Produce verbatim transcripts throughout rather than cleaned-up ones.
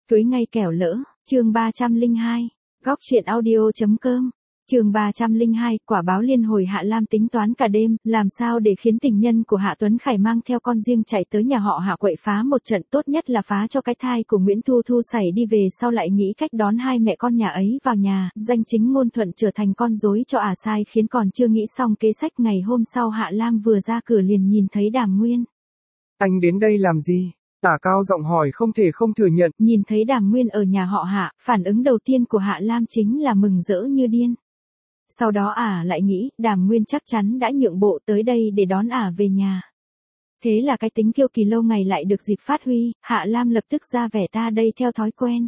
Cưới ngay kẻo lỡ, chương ba trăm lẻ hai, góc truyện audio.com. Chương ba trăm lẻ hai, quả báo liên hồi Hạ Lam tính toán cả đêm, làm sao để khiến tình nhân của Hạ Tuấn Khải mang theo con riêng chạy tới nhà họ Hạ quậy phá một trận, tốt nhất là phá cho cái thai của Nguyễn Thu Thu xảy đi, về sau lại nghĩ cách đón hai mẹ con nhà ấy vào nhà, danh chính ngôn thuận trở thành con rối cho ả sai khiến. Còn chưa nghĩ xong kế sách, ngày hôm sau Hạ Lam vừa ra cửa liền nhìn thấy Đàm Nguyên. Anh đến đây làm gì? Tả cao giọng hỏi không thể không thừa nhận. Nhìn thấy Đàm Nguyên ở nhà họ Hạ, phản ứng đầu tiên của Hạ Lam chính là mừng rỡ như điên. Sau đó ả lại nghĩ, Đàm Nguyên chắc chắn đã nhượng bộ tới đây để đón ả về nhà. Thế là cái tính kiêu kỳ lâu ngày lại được dịp phát huy, Hạ Lam lập tức ra vẻ ta đây theo thói quen.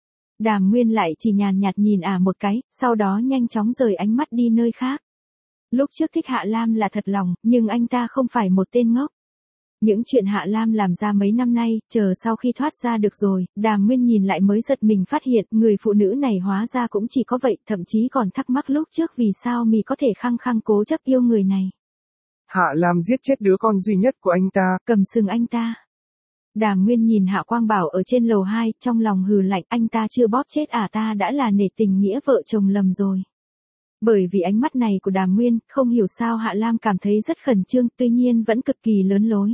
Đàm Nguyên lại chỉ nhàn nhạt nhìn ả một cái, sau đó nhanh chóng rời ánh mắt đi nơi khác. Lúc trước thích Hạ Lam là thật lòng, nhưng anh ta không phải một tên ngốc. Những chuyện Hạ Lam làm ra mấy năm nay, chờ sau khi thoát ra được rồi, Đàm Nguyên nhìn lại mới giật mình phát hiện người phụ nữ này hóa ra cũng chỉ có vậy, thậm chí còn thắc mắc lúc trước vì sao mì có thể khăng khăng cố chấp yêu người này. Hạ Lam giết chết đứa con duy nhất của anh ta, cầm sừng anh ta. Đàm Nguyên nhìn Hạ Quang Bảo ở trên lầu hai, trong lòng hừ lạnh, anh ta chưa bóp chết ả ta đã là nể tình nghĩa vợ chồng lầm rồi. Bởi vì ánh mắt này của Đàm Nguyên, không hiểu sao Hạ Lam cảm thấy rất khẩn trương, tuy nhiên vẫn cực kỳ lớn lối.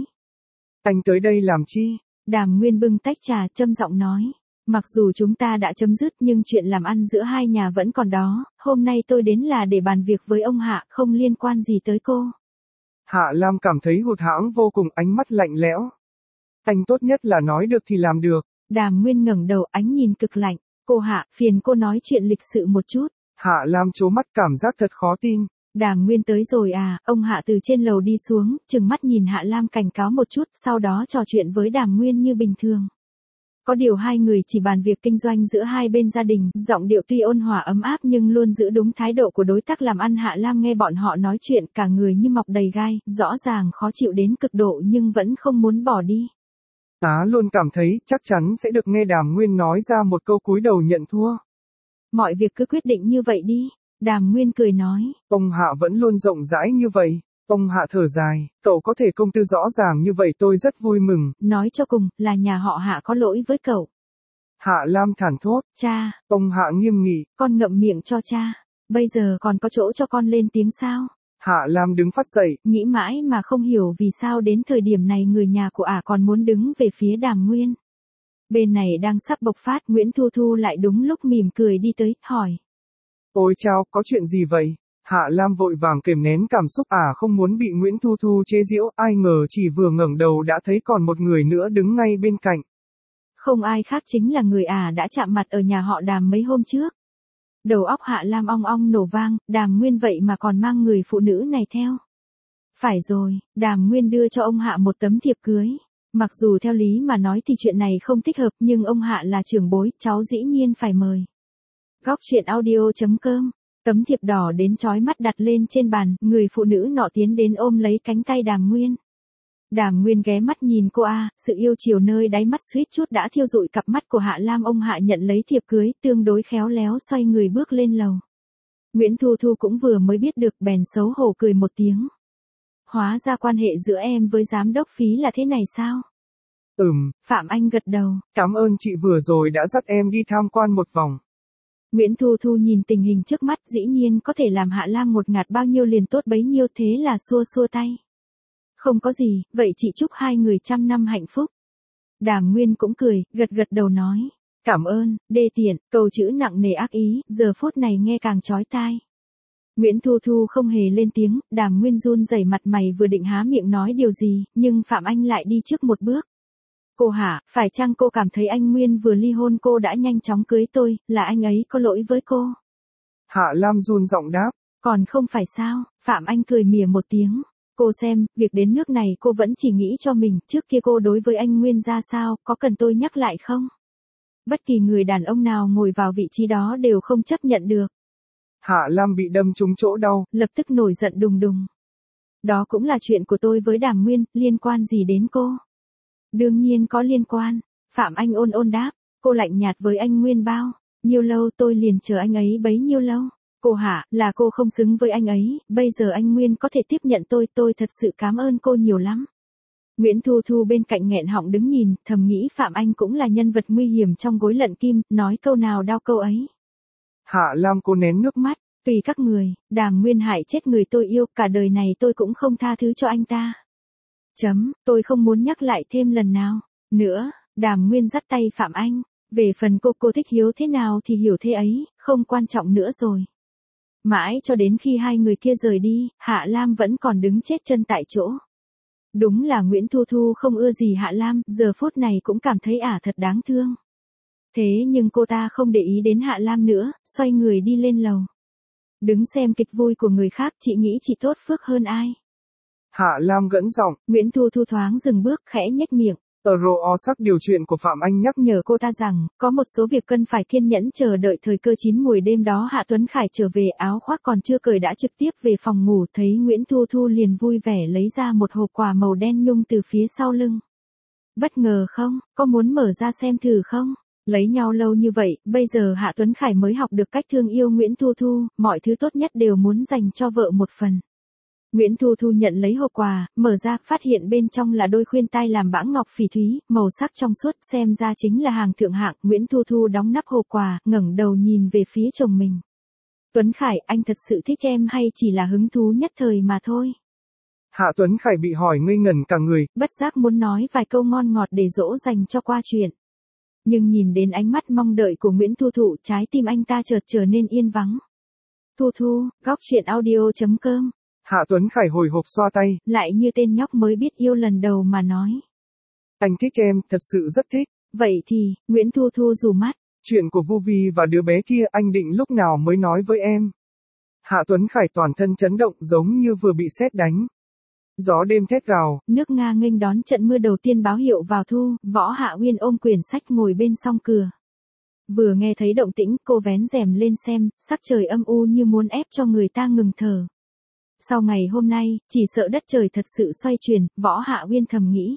Anh tới đây làm chi? Đàm Nguyên bưng tách trà, trầm giọng nói. Mặc dù chúng ta đã chấm dứt nhưng chuyện làm ăn giữa hai nhà vẫn còn đó, hôm nay tôi đến là để bàn việc với ông Hạ, không liên quan gì tới cô. Hạ Lam cảm thấy hụt hẫng vô cùng, ánh mắt lạnh lẽo. Anh tốt nhất là nói được thì làm được. Đàm Nguyên ngẩng đầu, ánh nhìn cực lạnh. Cô Hạ, phiền cô nói chuyện lịch sự một chút. Hạ Lam trố mắt, cảm giác thật khó tin. Đàm Nguyên tới rồi à? Ông Hạ từ trên lầu đi xuống, trừng mắt nhìn Hạ Lam cảnh cáo một chút, sau đó trò chuyện với Đàm Nguyên như bình thường. Có điều hai người chỉ bàn việc kinh doanh giữa hai bên gia đình, giọng điệu tuy ôn hòa ấm áp nhưng luôn giữ đúng thái độ của đối tác làm ăn. Hạ Lam nghe bọn họ nói chuyện, cả người như mọc đầy gai, rõ ràng khó chịu đến cực độ nhưng vẫn không muốn bỏ đi. Tá luôn cảm thấy chắc chắn sẽ được nghe Đàm Nguyên nói ra một câu cúi đầu nhận thua. Mọi việc cứ quyết định như vậy đi. Đàm Nguyên cười nói. Ông Hạ vẫn luôn rộng rãi như vậy. Ông Hạ thở dài, cậu có thể công tư rõ ràng như vậy tôi rất vui mừng. Nói cho cùng, là nhà họ Hạ có lỗi với cậu. Hạ Lam thản thốt. Cha. Ông Hạ nghiêm nghị. Con ngậm miệng cho cha. Bây giờ còn có chỗ cho con lên tiếng sao? Hạ Lam đứng phát dậy. Nghĩ mãi mà không hiểu vì sao đến thời điểm này người nhà của ả còn muốn đứng về phía Đàm Nguyên. Bên này đang sắp bộc phát, Nguyễn Thu Thu lại đúng lúc mỉm cười đi tới, hỏi. Ôi chao, có chuyện gì vậy? Hạ Lam vội vàng kềm nén cảm xúc, ả à, không muốn bị Nguyễn Thu Thu chế giễu, ai ngờ chỉ vừa ngẩng đầu đã thấy còn một người nữa đứng ngay bên cạnh. Không ai khác chính là người ả đã chạm mặt ở nhà họ Đàm mấy hôm trước. Đầu óc Hạ Lam ong ong nổ vang, Đàm Nguyên vậy mà còn mang người phụ nữ này theo. Phải rồi, Đàm Nguyên đưa cho ông Hạ một tấm thiệp cưới. Mặc dù theo lý mà nói thì chuyện này không thích hợp, nhưng ông Hạ là trưởng bối, cháu dĩ nhiên phải mời. Góc truyện audio.com. Tấm thiệp đỏ đến chói mắt đặt lên trên bàn, người phụ nữ nọ tiến đến ôm lấy cánh tay Đàm Nguyên. Đàm Nguyên ghé mắt nhìn cô a, sự yêu chiều nơi đáy mắt suýt chút đã thiêu rụi cặp mắt của Hạ Lam. Ông Hạ nhận lấy thiệp cưới, tương đối khéo léo xoay người bước lên lầu. Nguyễn Thu Thu cũng vừa mới biết được, bèn xấu hổ cười một tiếng. Hóa ra quan hệ giữa em với giám đốc Phí là thế này sao? Ừm. Phạm Anh gật đầu. Cảm ơn chị vừa rồi đã dắt em đi tham quan một vòng. Nguyễn Thu Thu nhìn tình hình trước mắt, dĩ nhiên có thể làm Hạ Lam một ngạt bao nhiêu liền tốt bấy nhiêu, thế là xua xua tay. Không có gì, vậy chị chúc hai người trăm năm hạnh phúc. Đàm Nguyên cũng cười, gật gật đầu nói. Cảm ơn, đê tiện, câu chữ nặng nề ác ý, giờ phút này nghe càng chói tai. Nguyễn Thu Thu không hề lên tiếng, Đàm Nguyên run rẩy mặt mày vừa định há miệng nói điều gì, nhưng Phạm Anh lại đi trước một bước. Cô Hạ, phải chăng cô cảm thấy anh Nguyên vừa ly hôn cô đã nhanh chóng cưới tôi, là anh ấy có lỗi với cô? Hạ Lam run giọng đáp. Còn không phải sao? Phạm Anh cười mỉa một tiếng. Cô xem, việc đến nước này cô vẫn chỉ nghĩ cho mình, trước kia cô đối với anh Nguyên ra sao, có cần tôi nhắc lại không? Bất kỳ người đàn ông nào ngồi vào vị trí đó đều không chấp nhận được. Hạ Lam bị đâm trúng chỗ đau, lập tức nổi giận đùng đùng. Đó cũng là chuyện của tôi với Đàm Nguyên, liên quan gì đến cô? Đương nhiên có liên quan. Phạm Anh ôn ôn đáp. Cô lạnh nhạt với anh Nguyên bao nhiêu lâu tôi liền chờ anh ấy bấy nhiêu lâu. Cô Hạ, là cô không xứng với anh ấy, bây giờ anh Nguyên có thể tiếp nhận tôi, tôi thật sự cảm ơn cô nhiều lắm. Nguyễn Thu Thu bên cạnh nghẹn họng đứng nhìn, thầm nghĩ Phạm Anh cũng là nhân vật nguy hiểm trong gối lận kim, nói câu nào đau câu ấy. Hạ Lam cố nén nước mắt. Tùy các người, Đàm Nguyên hại chết người tôi yêu, cả đời này tôi cũng không tha thứ cho anh ta. Chấm, tôi không muốn nhắc lại thêm lần nào. Nữa, Đàm Nguyên dắt tay Phạm Anh. Về phần cô cô thích Hiếu thế nào thì hiểu thế ấy, không quan trọng nữa rồi. Mãi cho đến khi hai người kia rời đi, Hạ Lam vẫn còn đứng chết chân tại chỗ. Đúng là Nguyễn Thu Thu không ưa gì Hạ Lam, giờ phút này cũng cảm thấy ả thật đáng thương. Thế nhưng cô ta không để ý đến Hạ Lam nữa, xoay người đi lên lầu. Đứng xem kịch vui của người khác, chị nghĩ chị tốt phước hơn ai. Hạ Lam gẫn giọng. Nguyễn Thu Thu thoáng dừng bước, khẽ nhếch miệng. Tờ rô o sắc điều chuyện của Phạm Anh nhắc nhở cô ta rằng, có một số việc cần phải kiên nhẫn chờ đợi thời cơ chín mùi. Đêm đó Hạ Tuấn Khải trở về, áo khoác còn chưa cởi đã trực tiếp về phòng ngủ, thấy Nguyễn Thu Thu liền vui vẻ lấy ra một hộp quà màu đen nhung từ phía sau lưng. Bất ngờ không, có muốn mở ra xem thử không? Lấy nhau lâu như vậy, bây giờ Hạ Tuấn Khải mới học được cách thương yêu Nguyễn Thu Thu, mọi thứ tốt nhất đều muốn dành cho vợ một phần. Nguyễn Thu Thu nhận lấy hộp quà, mở ra, phát hiện bên trong là đôi khuyên tai làm bãng ngọc phỉ thúy, màu sắc trong suốt, xem ra chính là hàng thượng hạng. Nguyễn Thu Thu đóng nắp hộp quà, ngẩng đầu nhìn về phía chồng mình. Tuấn Khải, anh thật sự thích em hay chỉ là hứng thú nhất thời mà thôi? Hạ Tuấn Khải bị hỏi ngây ngẩn cả người. Bất giác muốn nói vài câu ngon ngọt để dỗ dành cho qua chuyện. Nhưng nhìn đến ánh mắt mong đợi của Nguyễn Thu Thu, trái tim anh ta chợt trở nên yên vắng. Thu Thu, góc chuyện audio chấm com. Hạ Tuấn Khải hồi hộp xoa tay. Lại như tên nhóc mới biết yêu lần đầu mà nói. Anh thích em, thật sự rất thích. Vậy thì, Nguyễn Thu Thu rủ mắt. Chuyện của Vu Vi và đứa bé kia anh định lúc nào mới nói với em. Hạ Tuấn Khải toàn thân chấn động giống như vừa bị sét đánh. Gió đêm thét gào. Nước Nga nghênh đón trận mưa đầu tiên báo hiệu vào thu, Võ Hạ Uyên ôm quyển sách ngồi bên song cửa. Vừa nghe thấy động tĩnh, cô vén rèm lên xem, sắc trời âm u như muốn ép cho người ta ngừng thở. Sau ngày hôm nay, chỉ sợ đất trời thật sự xoay chuyển, Võ Hạ Uyên thầm nghĩ.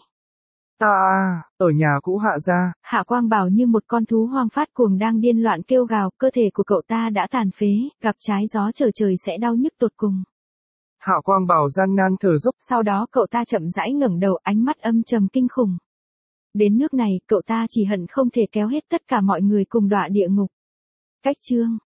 À à, ở nhà cũ Hạ gia. Hạ Quang Bảo như một con thú hoang phát cuồng đang điên loạn kêu gào, cơ thể của cậu ta đã tàn phế, gặp trái gió trở trời sẽ đau nhức tột cùng. Hạ Quang Bảo gian nan thở dốc. Sau đó cậu ta chậm rãi ngẩng đầu, ánh mắt âm trầm kinh khủng. Đến nước này, cậu ta chỉ hận không thể kéo hết tất cả mọi người cùng đọa địa ngục. Cách chương